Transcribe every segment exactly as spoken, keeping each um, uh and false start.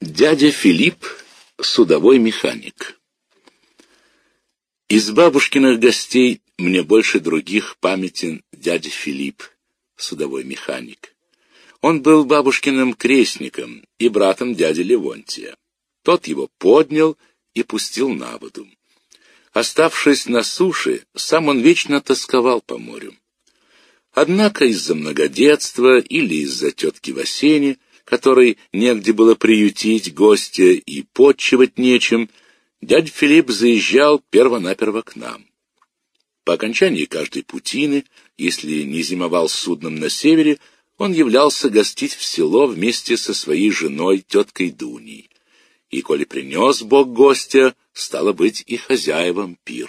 Дядя Филипп — судовой механик. Из бабушкиных гостей мне больше других памятен дядя Филипп, судовой механик. Он был бабушкиным крестником и братом дяди Левонтия. Тот его поднял и пустил на воду. Оставшись на суше, сам он вечно тосковал по морю. Однако из-за многодетства или из-за тетки Васени, которой негде было приютить гостя и подчивать нечем, дядя Филипп заезжал перво-наперво к нам. По окончании каждой путины, если не зимовал с судном на севере, он являлся гостить в село вместе со своей женой, теткой Дуней. И, коли принес Бог гостя, стало быть и хозяевам пир.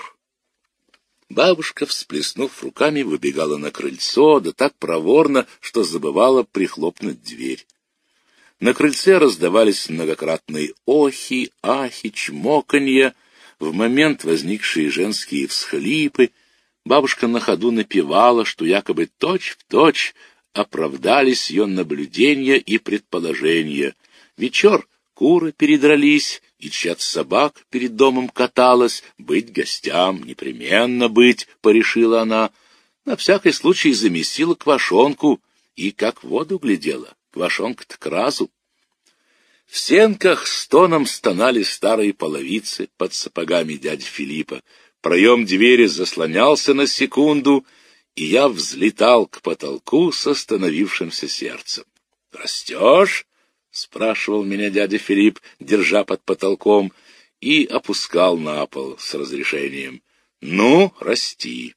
Бабушка, всплеснув руками, выбегала на крыльцо, да так проворно, что забывала прихлопнуть дверь. На крыльце раздавались многократные охи, ахи, чмоканья, в момент возникшие женские всхлипы. Бабушка на ходу напевала, что якобы точь-в-точь оправдались ее наблюдения и предположения. Вечер куры передрались, и чья-то собак перед домом каталась. Быть гостям, непременно быть, порешила она. На всякий случай замесила квашонку и как в воду глядела. Квашонка-то к разу. В сенках стоном стонали старые половицы под сапогами дяди Филиппа. Проем двери заслонялся на секунду, и я взлетал к потолку с остановившимся сердцем. «Растешь?» — спрашивал меня дядя Филипп, держа под потолком, и опускал на пол с разрешением. «Ну, расти».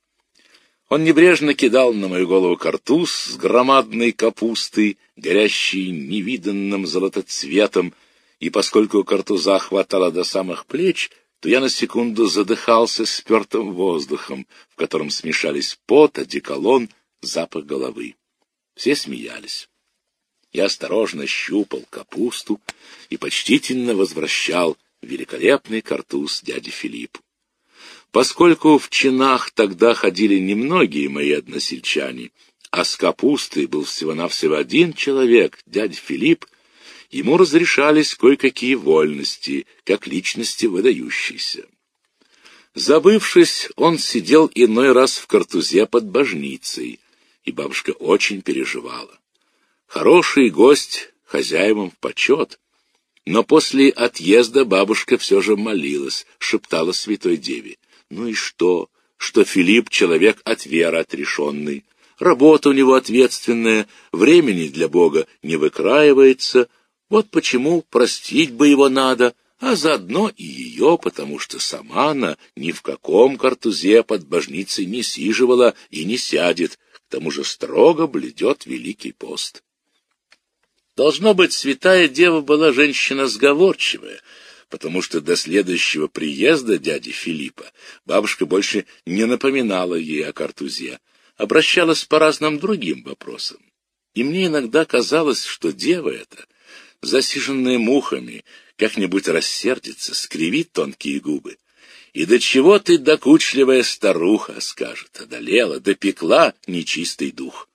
Он небрежно кидал на мою голову картуз с громадной капустой, горящей невиданным золотоцветом, и поскольку картуза хватало до самых плеч, то я на секунду задыхался спертым воздухом, в котором смешались пот, одеколон, запах головы. Все смеялись. Я осторожно щупал капусту и почтительно возвращал великолепный картуз дяде Филиппу. Поскольку в чинах тогда ходили немногие мои односельчане, а с капустой был всего-навсего один человек, дядя Филипп, ему разрешались кое-какие вольности, как личности выдающиеся. Забывшись, он сидел иной раз в картузе под божницей, и бабушка очень переживала. Хороший гость хозяевам в почет, но после отъезда бабушка все же молилась, шептала святой деве. Ну и что, что Филипп человек от веры отрешенный, работа у него ответственная, времени для Бога не выкраивается, вот почему простить бы его надо, а заодно и ее, потому что сама она ни в каком картузе под божницей не сиживала и не сядет, к тому же строго блюдет Великий пост. Должно быть, святая дева была женщина сговорчивая, потому что до следующего приезда дяди Филиппа бабушка больше не напоминала ей о картузе, обращалась по разным другим вопросам. И мне иногда казалось, что дева эта, засиженная мухами, как-нибудь рассердится, скривит тонкие губы. И до чего ты, докучливая старуха, скажет, одолела, допекла нечистый дух.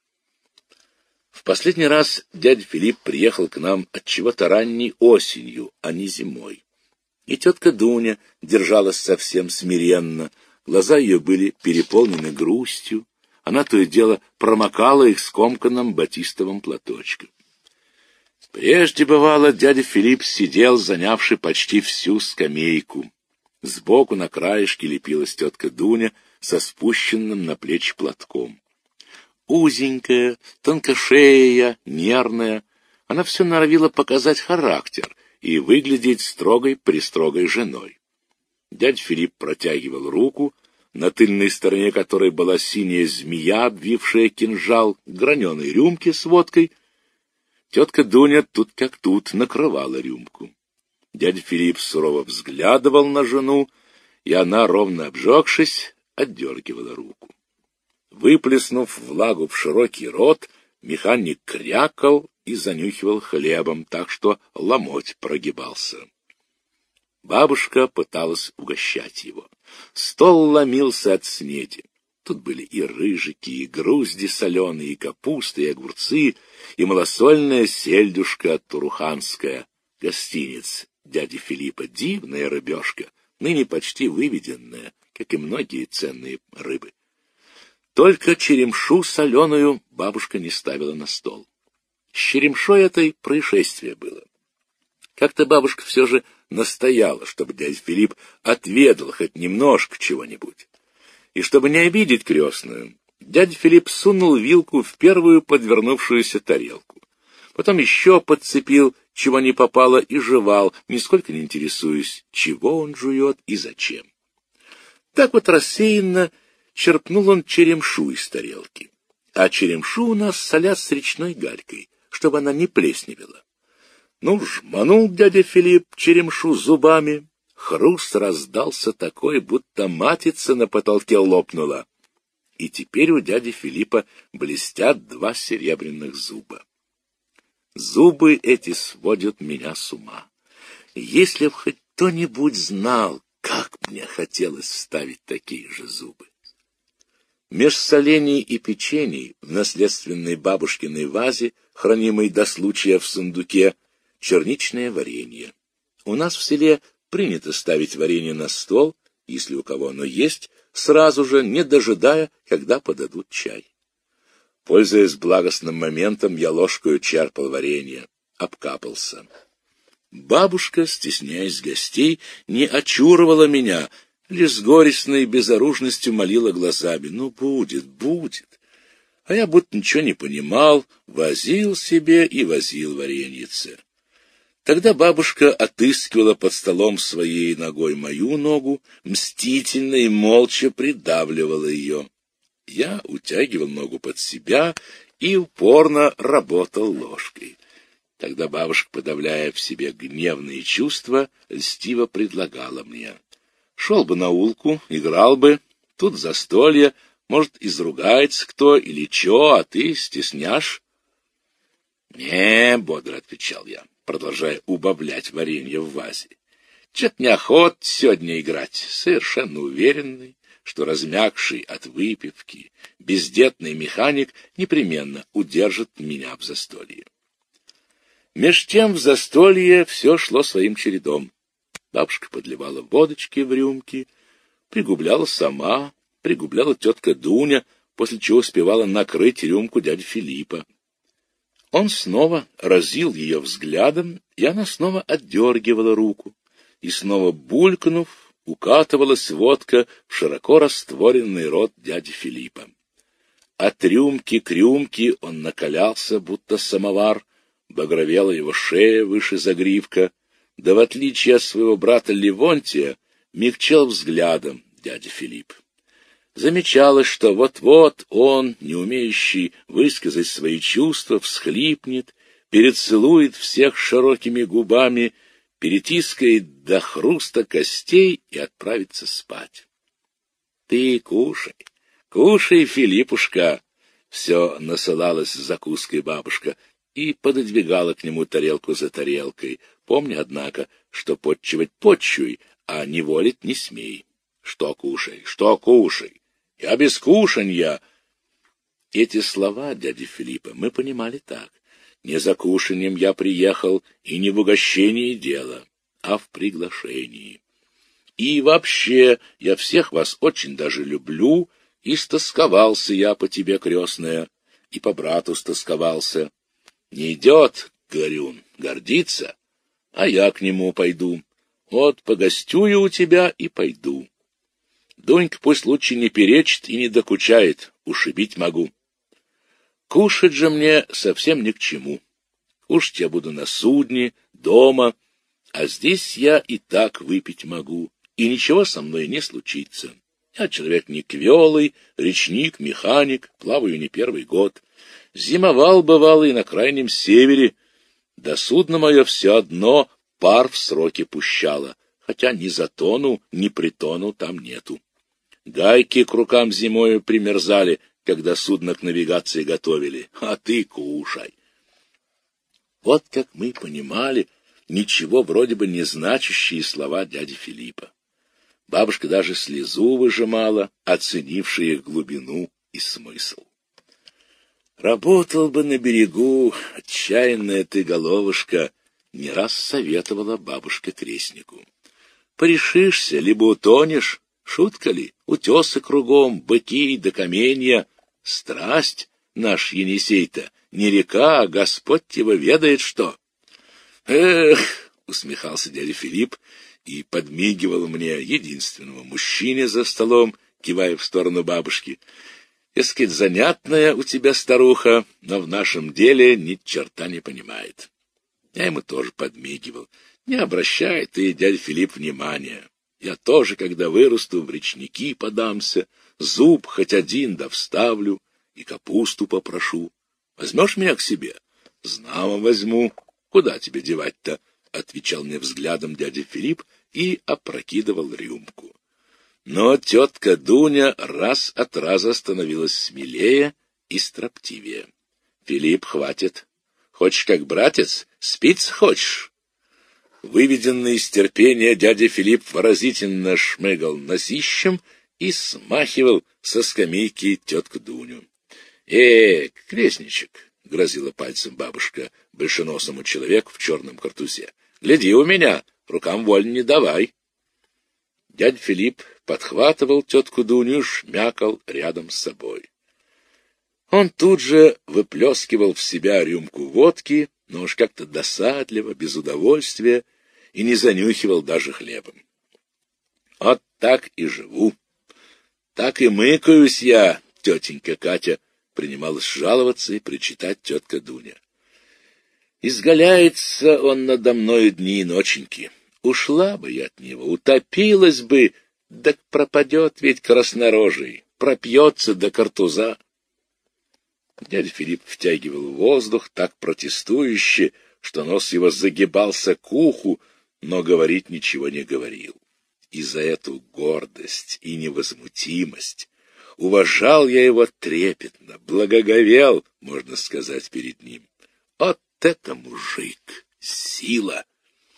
В последний раз дядя Филипп приехал к нам от чего-то ранней осенью, а не зимой. И тетка Дуня держалась совсем смиренно, глаза ее были переполнены грустью, она то и дело промокала их скомканным батистовым платочком. Прежде, бывало, дядя Филипп сидел, занявший почти всю скамейку. Сбоку на краешке лепилась тетка Дуня со спущенным на плечи платком. Узенькая, тонкошея, нервная, она все норовила показать характер и выглядеть строгой-престрогой женой. Дядя Филипп протягивал руку, на тыльной стороне которой была синяя змея, обвившая кинжал, граненой рюмки с водкой. Тетка Дуня тут как тут накрывала рюмку. Дядя Филипп сурово взглядывал на жену, и она, ровно обжегшись, отдергивала руку. Выплеснув влагу в широкий рот, механик крякал и занюхивал хлебом, так что ломоть прогибался. Бабушка пыталась угощать его. Стол ломился от снеди. Тут были и рыжики, и грузди соленые, и капуста, и огурцы, и малосольная сельдюшка туруханская. гостиниц дяди Филиппа, дивная рыбешка, ныне почти выведенная, как и многие ценные рыбы. Только черемшу соленую бабушка не ставила на стол. С черемшой этой происшествие было. Как-то бабушка все же настояла, чтобы дядя Филипп отведал хоть немножко чего-нибудь. И чтобы не обидеть крестную, дядя Филипп сунул вилку в первую подвернувшуюся тарелку. Потом еще подцепил, чего не попало, и жевал, нисколько не интересуясь, чего он жует и зачем. Так вот рассеянно черпнул он черемшу из тарелки. А черемшу у нас солят с речной галькой, чтобы она не плесневела. Ну, жманул дядя Филипп черемшу зубами. Хруст раздался такой, будто матица на потолке лопнула. И теперь у дяди Филиппа блестят два серебряных зуба. Зубы эти сводят меня с ума. Если б хоть кто-нибудь знал, как мне хотелось вставить такие же зубы. Меж солений и печений в наследственной бабушкиной вазе, хранимой до случая в сундуке, черничное варенье. У нас в селе принято ставить варенье на стол, если у кого оно есть, сразу же, не дожидая, когда подадут чай. Пользуясь благостным моментом, я ложкою черпал варенье, обкапался. Бабушка, стесняясь гостей, не очуровала меня, лишь с горестной безоружностью молила глазами: «Ну, будет, будет». А я будто ничего не понимал, возил себе и возил вареньице. Тогда бабушка отыскивала под столом своей ногой мою ногу, мстительно и молча придавливала ее. Я утягивал ногу под себя и упорно работал ложкой. Тогда бабушка, подавляя в себе гневные чувства, льстиво предлагала мне: шел бы на улку, играл бы, тут застолье, может, изругается кто или чё, а ты стесняшь. — Не, — бодро отвечал я, продолжая убавлять варенье в вазе. Чё-то неохот сегодня играть, совершенно уверенный, что размягший от выпивки бездетный механик непременно удержит меня в застолье. Меж тем в застолье все шло своим чередом. Бабушка подливала водочки в рюмки, пригубляла сама, пригубляла тетка Дуня, после чего успевала накрыть рюмку дяди Филиппа. Он снова разил ее взглядом, и она снова отдергивала руку, и снова, булькнув, укатывалась водка в широко растворенный рот дяди Филиппа. От рюмки к рюмке он накалялся, будто самовар, багровела его шея выше загривка, да в отличие от своего брата Левонтия мягчал взглядом дядя Филипп. Замечалось, что вот-вот он, не умеющий высказать свои чувства, всхлипнет, перецелует всех широкими губами, перетискает до хруста костей и отправится спать. — Ты кушай, кушай, Филиппушка! — все насылалась с закуской бабушка и пододвигала к нему тарелку за тарелкой, помня, однако, что подчивать подчуй, а не волить не смей. Что кушай, что кушай? Я без кушанья. Эти слова дяди Филиппа мы понимали так: не за кушаньем я приехал, и не в угощении дело, а в приглашении. И вообще, я всех вас очень даже люблю, и стосковался я по тебе, крестная, и по брату стосковался. Не идет, говорю, гордится, а я к нему пойду. Вот погостюю у тебя и пойду. Донька пусть лучше не перечит и не докучает, ушибить могу. Кушать же мне совсем ни к чему. Кушать я буду на судне, дома, а здесь я и так выпить могу, и ничего со мной не случится. Я человек не квелый, речник, механик, плаваю не первый год. Зимовал, бывало, и на крайнем севере. Да судно мое все одно пар в сроки пущало, хотя ни затону, ни притону там нету. Гайки к рукам зимою примерзали, когда судно к навигации готовили, а ты кушай. Вот как мы понимали ничего вроде бы не значащие слова дяди Филиппа. Бабушка даже слезу выжимала, оценившая их глубину и смысл. Работал бы на берегу, отчаянная ты головушка, не раз советовала бабушка крестнику. Порешишься, либо утонешь, шутка ли, утесы кругом, быки да каменья. Страсть наш Енисей-то не река, а Господь его ведает что. Эх, усмехался дядя Филипп и подмигивал мне, единственному мужчине за столом, кивая в сторону бабушки. Дескать, занятная у тебя старуха, но в нашем деле ни черта не понимает. Я ему тоже подмигивал. Не обращай ты, дядя Филипп, внимания. Я тоже, когда вырасту, в речники подамся, зуб хоть один да вставлю и капусту попрошу. Возьмешь меня к себе? Знамо возьму. Куда тебе девать-то? Отвечал мне взглядом дядя Филипп и опрокидывал рюмку. Но тетка Дуня раз от раза становилась смелее и строптивее. Филипп, хватит. Хочешь, как братец, спиться хочешь? Выведенный из терпения дядя Филипп выразительно шмыгал носищем и смахивал со скамейки тетку Дуню. — Э, крестничек, — грозила пальцем бабушка большеносому человеку в черном картузе, — гляди у меня, рукам воль не давай. Дядя Филипп подхватывал тетку Дуню, шмякал рядом с собой. Он тут же выплескивал в себя рюмку водки, но уж как-то досадливо, без удовольствия, и не занюхивал даже хлебом. Вот так и живу. Так и мыкаюсь я, тетенька Катя, принималась жаловаться и причитать тетка Дуня. Изгаляется он надо мною дни и ноченьки. Ушла бы я от него, утопилась бы, да пропадет ведь краснорожий, пропьется до картуза. Дядя Филипп втягивал воздух так протестующе, что нос его загибался к уху, но говорить ничего не говорил. И за эту гордость и невозмутимость уважал я его трепетно, благоговел, можно сказать, перед ним. Вот это мужик, сила!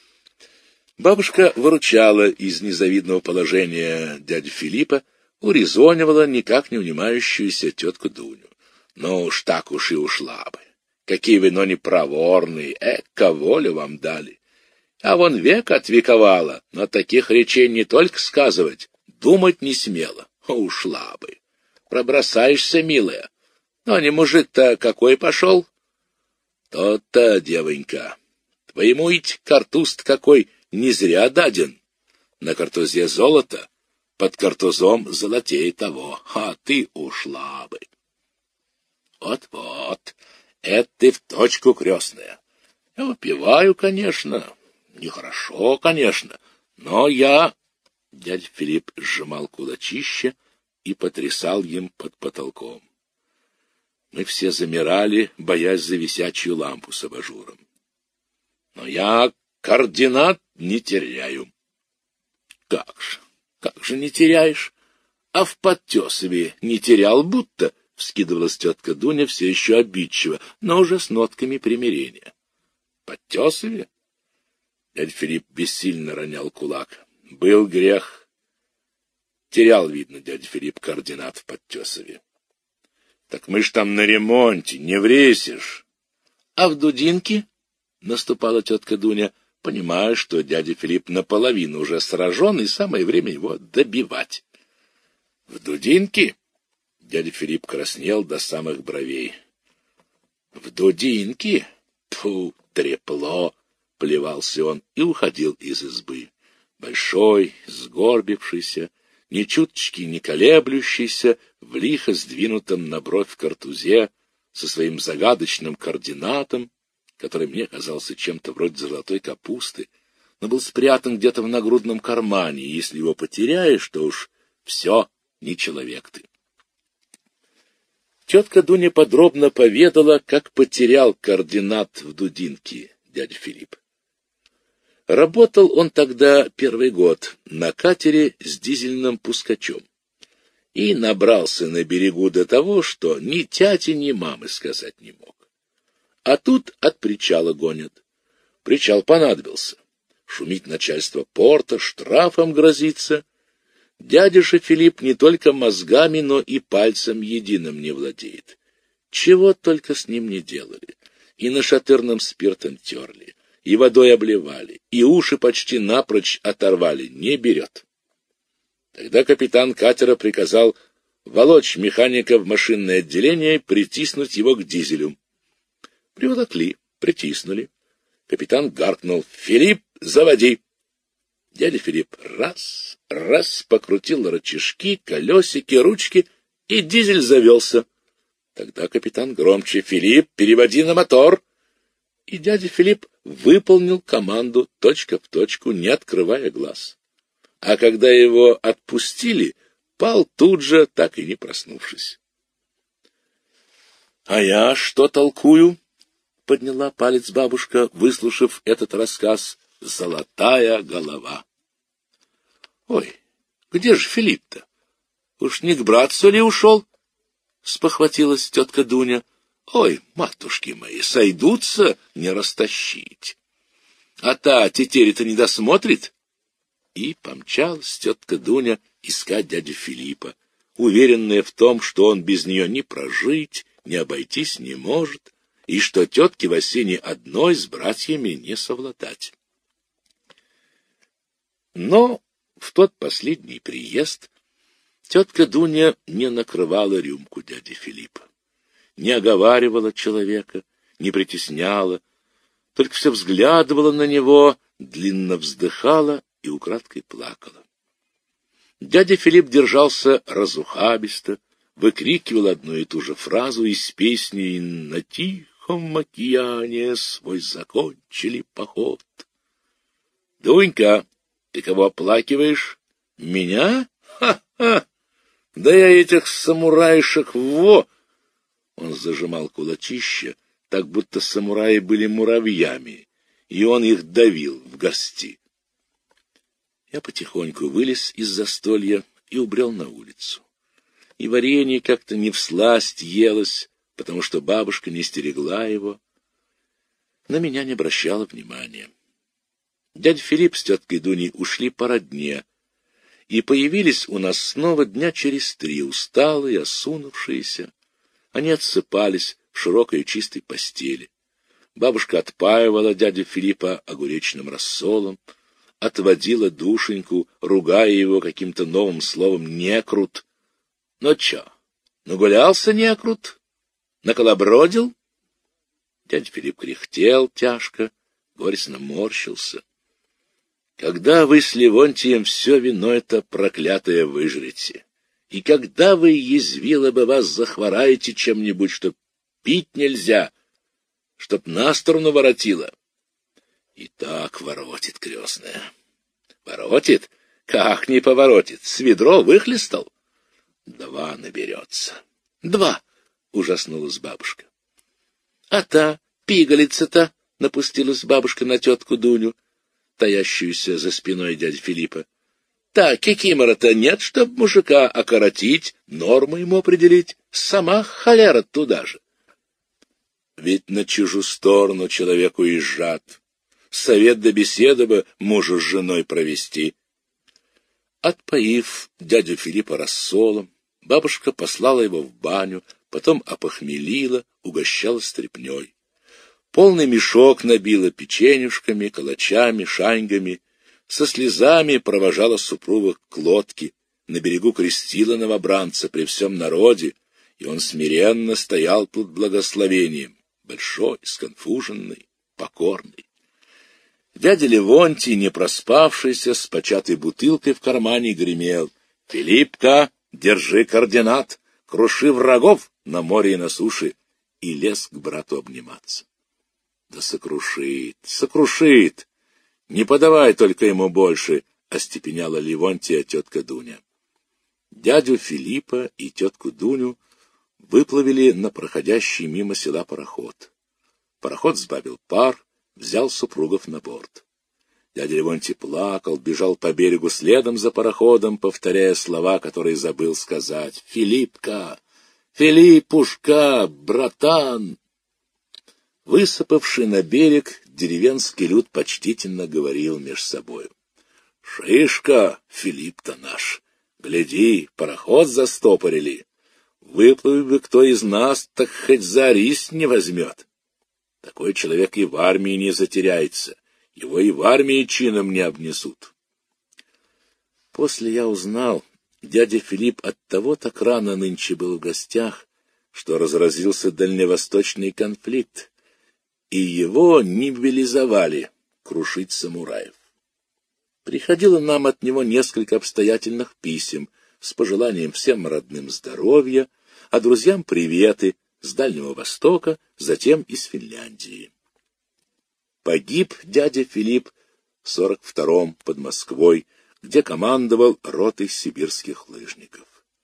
Бабушка выручала из незавидного положения дядю Филиппа, урезонивала никак не унимающуюся тетку Дуню. Ну уж так уж и ушла бы. Какие вы, но не проворные, эка волю вам дали. А вон век отвековала, но таких речей не только сказывать, думать не смела, а ушла бы. Пробросаешься, милая. Но не мужик-то какой пошел? То-то, девонька, твоему ведь картуз какой не зря даден. На картузе золото, под картузом золотей того, а ты ушла бы. Вот-вот, это ты в точку, крестная. Я выпиваю, конечно, нехорошо, конечно, но я... Дядя Филипп сжимал кулачище и потрясал им под потолком. Мы все замирали, боясь за висячую лампу с абажуром. Но я координат не теряю. Как же, как же не теряешь? А в Подтесове не терял будто... — вскидывалась тетка Дуня все еще обидчиво, но уже с нотками примирения. — Подтесове? Дядя Филипп бессильно ронял кулак. Был грех. Терял, видно, дядя Филипп координат в Подтесове. — Так мы ж там на ремонте, не вресишь. — А в Дудинке? — наступала тетка Дуня, понимая, что дядя Филипп наполовину уже сражен, и самое время его добивать. — В Дудинке? Дядя Филипп краснел до самых бровей. — В Дудинке? Тьфу, трепло! — плевался он и уходил из избы. Большой, сгорбившийся, ни чуточки не колеблющийся, в лихо сдвинутом на бровь картузе, со своим загадочным координатом, который мне казался чем-то вроде золотой капусты, но был спрятан где-то в нагрудном кармане, и если его потеряешь, то уж все, не человек ты. Тетка Дуня подробно поведала, как потерял координат в Дудинке дядя Филипп. Работал он тогда первый год на катере с дизельным пускачом и набрался на берегу до того, что ни тяти, ни мамы сказать не мог. А тут от причала гонят. Причал понадобился. Шумит начальство порта, штрафом грозится. Дядя же Филипп не только мозгами, но и пальцем единым не владеет. Чего только с ним не делали. И нашатырным спиртом терли, и водой обливали, и уши почти напрочь оторвали, не берет. Тогда капитан катера приказал волочь механика в машинное отделение и притиснуть его к дизелю. Приволокли, притиснули. Капитан гаркнул: «Филипп, заводи!» Дядя Филипп раз, раз покрутил рычажки, колесики, ручки, и дизель завелся. Тогда капитан громче: «Филипп, переводи на мотор!» И дядя Филипп выполнил команду точка в точку, не открывая глаз. А когда его отпустили, пал тут же, так и не проснувшись. — А я что толкую? — подняла палец бабушка, выслушав этот рассказ. — Золотая голова. — Ой, где же Филипп-то? Уж не к братцу ли ушел? — спохватилась тетка Дуня. — Ой, матушки мои, сойдутся, не растащить. А та тетеря-то не досмотрит. И помчалась тетка Дуня искать дядю Филиппа, уверенная в том, что он без нее ни прожить, ни обойтись не может, и что тетке Васине одной с братьями не совладать. Но в тот последний приезд тетка Дуня не накрывала рюмку дяди Филиппа, не оговаривала человека, не притесняла, только все взглядывала на него, длинно вздыхала и украдкой плакала. Дядя Филипп держался разухабисто, выкрикивал одну и ту же фразу из песни «На тихом океане свой закончили поход». — Дунька, ты кого оплакиваешь? — Меня? Ха-ха! Да я этих самураишек во! Он зажимал кулачища, так будто самураи были муравьями, и он их давил в горсти. Я потихоньку вылез из застолья и убрел на улицу. И варенье как-то не всласть елось, потому что бабушка не стерегла его. На меня не обращала внимания. Дядя Филипп с теткой Дуней ушли по родне, и появились у нас снова дня через три, усталые, осунувшиеся. Они отсыпались в широкой и чистой постели. Бабушка отпаивала дядю Филиппа огуречным рассолом, отводила душеньку, ругая его каким-то новым словом «некрут». Ну чё, нагулялся некрут? Наколобродил? Дядя Филипп кряхтел тяжко, горестно морщился. Когда вы с Левонтием все вино это проклятое выжрете? И когда вы, язвило бы, вас захвораете чем-нибудь, что пить нельзя, чтоб на сторону воротило? И так воротит крестная. Воротит? Как не поворотит? С ведро выхлестал? Два наберется. Два! — ужаснулась бабушка. А та, пигалица-то, — напустилась бабушка на тетку Дуню, таящуюся за спиной дяди Филиппа. Так, кикимора-то нет, чтоб мужика окоротить, норму ему определить. Сама холера туда же. Ведь на чужую сторону человеку езжат. Совет да беседа бы мужу с женой провести. Отпоив дядю Филиппа рассолом, бабушка послала его в баню, потом опохмелила, угощала стряпней. Полный мешок набила печенюшками, калачами, шаньгами, со слезами провожала супруга к лодке, на берегу крестила новобранца при всем народе, и он смиренно стоял под благословением, большой, сконфуженный, покорный. Дядя Левонтий, не проспавшийся, с початой бутылкой в кармане, гремел: «Филиппка, держи координат, круши врагов на море и на суше!» и лез к брату обниматься. «Да сокрушит, сокрушит! Не подавай только ему больше!» — остепеняла Левонтия тетка Дуня. Дядю Филиппа и тетку Дуню выплавили на проходящий мимо села пароход. Пароход сбавил пар, взял супругов на борт. Дядя Левонтий плакал, бежал по берегу следом за пароходом, повторяя слова, которые забыл сказать. «Филиппка! Филиппушка! Братан!» Высыпавший на берег, деревенский люд почтительно говорил меж собою: «Шишка, Филипп-то наш! Гляди, пароход застопорили! Выплыл бы кто из нас, так хоть за рис не возьмет! Такой человек и в армии не затеряется, Его и в армии чином не обнесут. После я узнал, дядя Филипп оттого так рано нынче был в гостях, что разразился дальневосточный конфликт, и его мобилизовали крушить самураев. Приходило нам от него несколько обстоятельных писем с пожеланием всем родным здоровья, а друзьям приветы с Дальнего Востока, затем из Финляндии. Погиб дядя Филипп в сорок втором под Москвой, где командовал ротой сибирских лыжников.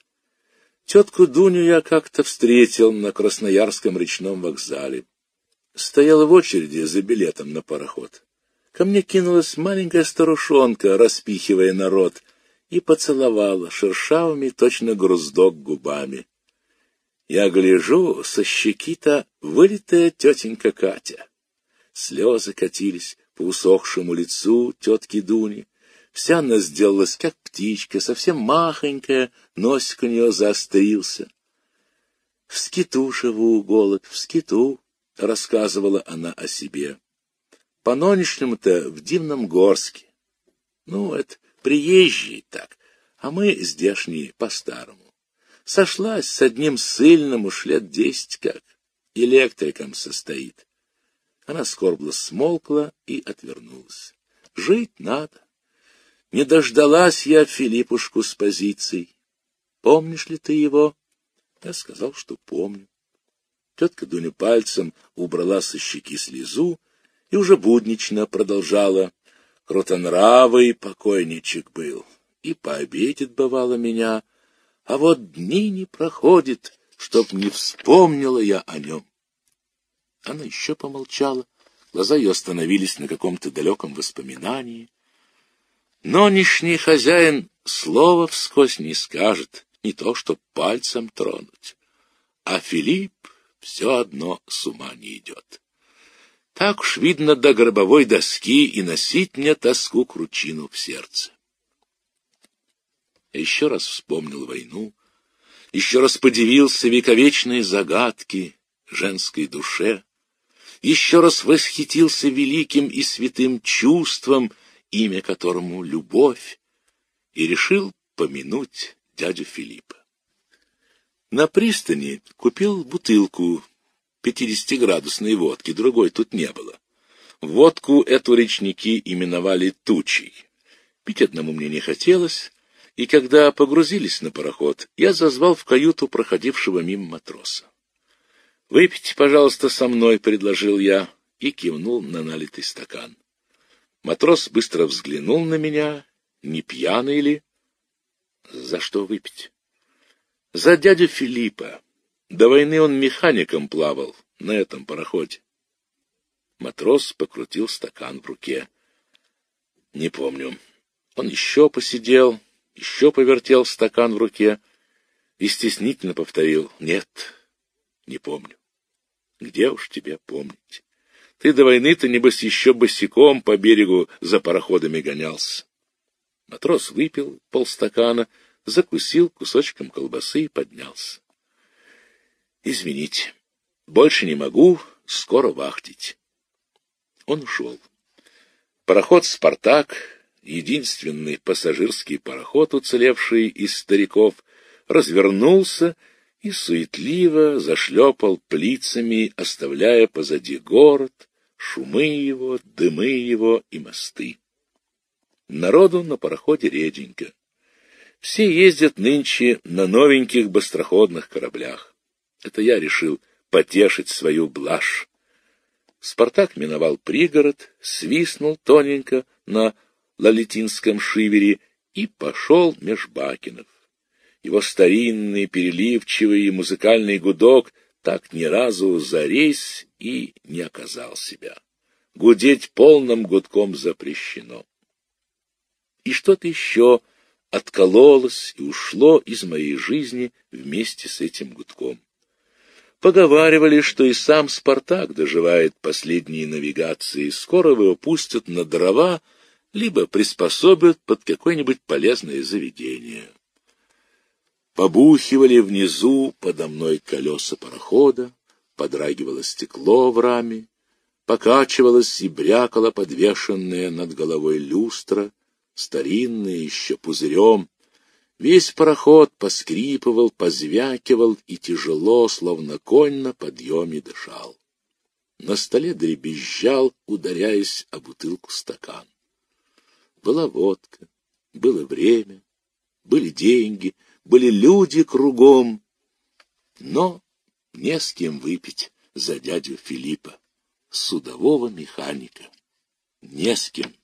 Тетку Дуню я как-то встретил на Красноярском речном вокзале. Стояла в очереди за билетом на пароход. Ко мне кинулась маленькая старушонка, распихивая народ, и поцеловала шершавыми, точно груздок, губами. Я гляжу, со щеки-то вылитая тетенька Катя. Слезы катились по усохшему лицу тетки Дуни. Вся она сделалась, как птичка, совсем махонькая, носик у нее заострился. — В скиту живу, голубь, в скиту, — рассказывала она о себе. — По-нонешнему-то в Дивногорске. Ну, это приезжие так, а мы здешние по-старому. Сошлась с одним ссыльным уж лет десять как, электриком состоит. Она скорбно смолкла и отвернулась. Жить надо. Не дождалась я Филиппушку с позиций. Помнишь ли ты его? Я сказал, что помню. Тетка Дуня пальцем убрала со щеки слезу и уже буднично продолжала. Крутонравый покойничек был, и пообедет, бывало, меня, а вот дни не проходит, чтоб не вспомнила я о нем. Она еще помолчала, глаза ее остановились на каком-то далеком воспоминании. Нонешний хозяин слова вскользь не скажет, не то что пальцем тронуть. А Филипп все одно с ума не идет. Так уж видно до гробовой доски и носить мне тоску кручину в сердце. Я еще раз вспомнил войну, еще раз подивился вековечной загадке женской душе, еще раз восхитился великим и святым чувством, имя которому — любовь, и решил помянуть дядю Филиппа. На пристани купил бутылку пятидесятиградусной водки, другой тут не было. Водку эту речники именовали тучей. Пить одному мне не хотелось, и когда погрузились на пароход, я зазвал в каюту проходившего мимо матроса. — Выпейте, пожалуйста, со мной, — предложил я, и кивнул на налитый стакан. Матрос быстро взглянул на меня, не пьяный ли? — За что выпить? — За дядю Филиппа. До войны он механиком плавал на этом пароходе. Матрос покрутил стакан в руке. — Не помню. Он еще посидел, еще повертел стакан в руке и стеснительно повторил: — Нет, не помню. — Где уж тебе помнить? Ты до войны-то, небось, еще босиком по берегу за пароходами гонялся. Матрос выпил полстакана, закусил кусочком колбасы и поднялся. — Извините, больше не могу, скоро вахтить. Он ушел. Пароход «Спартак», единственный пассажирский пароход, уцелевший из стариков, развернулся и суетливо зашлепал плицами, оставляя позади город, шумы его, дымы его и мосты. Народу на пароходе реденько. Все ездят нынче на новеньких быстроходных кораблях. Это я решил потешить свою блажь. Спартак миновал пригород, свистнул тоненько на Лалитинском шивере и пошел меж бакенов. Его старинный, переливчивый музыкальный гудок так ни разу за рейс и не оказал себя. Гудеть полным гудком запрещено. И что-то еще откололось и ушло из моей жизни вместе с этим гудком. Поговаривали, что и сам Спартак доживает последние навигации, скоро его пустят на дрова, либо приспособят под какое-нибудь полезное заведение. Побухивали внизу подо мной колеса парохода, подрагивало стекло в раме. Покачивалась и брякала подвешенная над головой люстра, старинная еще пузырем. Весь пароход поскрипывал, позвякивал и тяжело, словно конь на подъеме, дышал. На столе дребезжал, ударяясь о бутылку, стакан. Была водка, было время, были деньги, были люди кругом, но не с кем выпить за дядю Филиппа, судового механика. Не с кем.